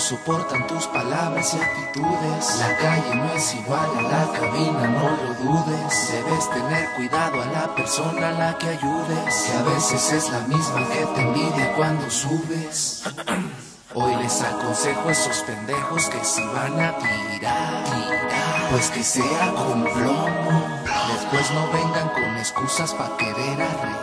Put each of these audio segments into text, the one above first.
soportan tus palabras y actitudes. La calle no es igual a la cabina, no lo dudes. Debes tener cuidado a la persona a la que ayudes, que a veces es la misma que te envidia cuando subes. Hoy les aconsejo a esos pendejos que si van a tirar, pues que sea con plomo. Después no vengan con excusas pa' querer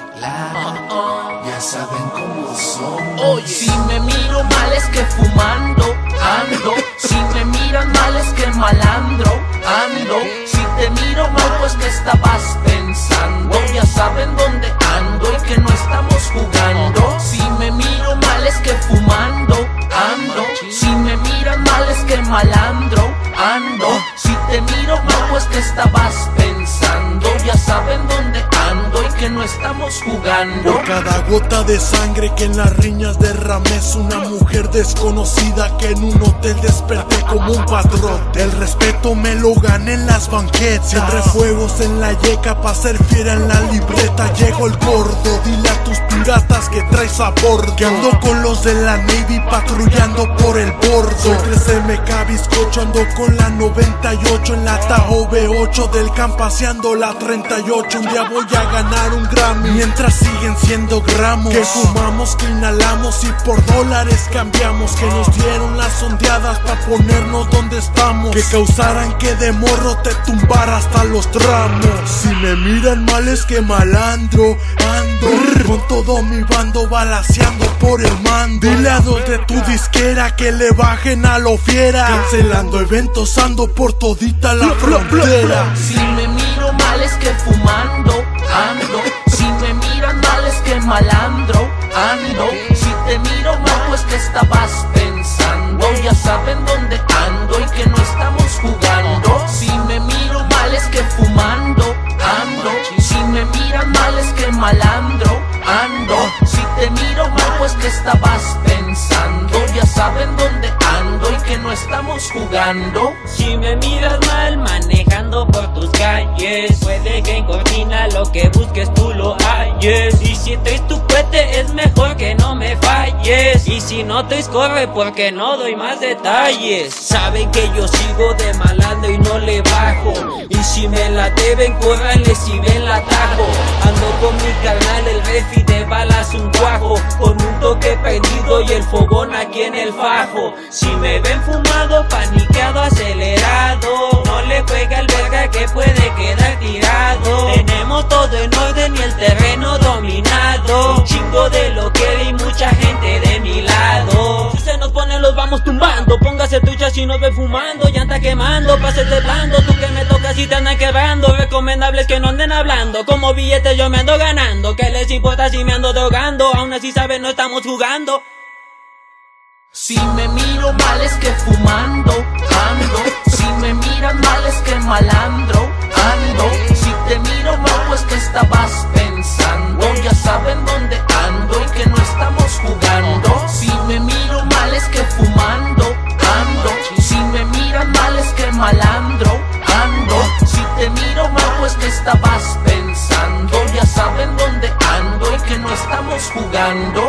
arreglar. Ya saben cómo son. Oye, si me miro mal es que fumando ando. Si me miran mal es que malandro ando. Si te miro mal pues que estabas pensando. Ya saben dónde ando y que no estamos jugando. Si me miro mal es que fumando ando. Si me miran mal es que malandro ando. Si te miro mal pues que estabas pensando. Ya saben dónde ando y que no estamos jugando. Por cada gota de sangre que en las riñas derramé, es una mujer desconocida que en un hotel desperté como un patrón. El respeto me lo gané en las banquetas, siempre fuegos en la yeca pa' ser fiera en la libreta. Llegó el gordo, dile a tus piratas que traes a bordo, que ando con los de la Navy patrullando por el bordo. Soy 3MK bizcocho, ando con la 98 en la Tahoe V8 del camp paseando la 38. Un día voy a ganar un Grammy, mientras siguen siendo gramos que fumamos, que inhalamos y por dólares cambiamos. Que nos dieron las ondeadas pa' ponernos donde estamos, que causaran que de morro te tumbara hasta los tramos. Si me miran mal es que malandro ando, con todo mi bando balaceando por el mando. Dile a dos de tu disquera que le bajen a lo fiera, cancelando eventos ando por todita la frontera. Si me miro mal es que fumando ando. Si me miran mal es que malandro ando. Si te miro mal pues que estabas pensando. Ya saben dónde ando y que no estamos jugando. Si me miro mal es que fumando ando. Si me miran mal es que malandro ando. Si te miro mal pues que estabas pensando. Ya saben dónde ando y que no estamos jugando. Si me miras mal manejando por tus calles, puede que en Cortina lo que busques tú lo halles. Y si traes tu cohete es mejor que no me falles. Y si no traes corre porque no doy más detalles. Saben que yo sigo de malandro y no le bajo. Y si me la deben córranle si ven la tajo. Ando con mi carnal el refi de balas un cuajo, con un toque prendido y el fogón aquí en el fajo. Si me ven fumado, paniqueado, acelerado, no le juega el verga que puede quedar tirado. Tenemos todo en orden y el terreno dominado. Un chingo de lo que y mucha gente de mi lado. Si se nos pone los vamos tumbando. Póngase trucha si nos ve fumando. Llanta quemando, pases de blando. Tú que me tocas y te andan quebrando. Recomendables que no anden hablando. Como billetes yo me ando ganando. ¿Qué les importa si me ando drogando? Aún así saben no estamos jugando. Si me miro mal es que fumando ando. Si me miran mal es que malandro ando. Si te miro mal pues que estabas pensando. Ya saben dónde ando y que no estamos jugando. Si me miro mal es que fumando ando. Si me miran mal es que malandro ando. Si te miro mal pues que estabas pensando. Ya saben dónde ando y que no estamos jugando.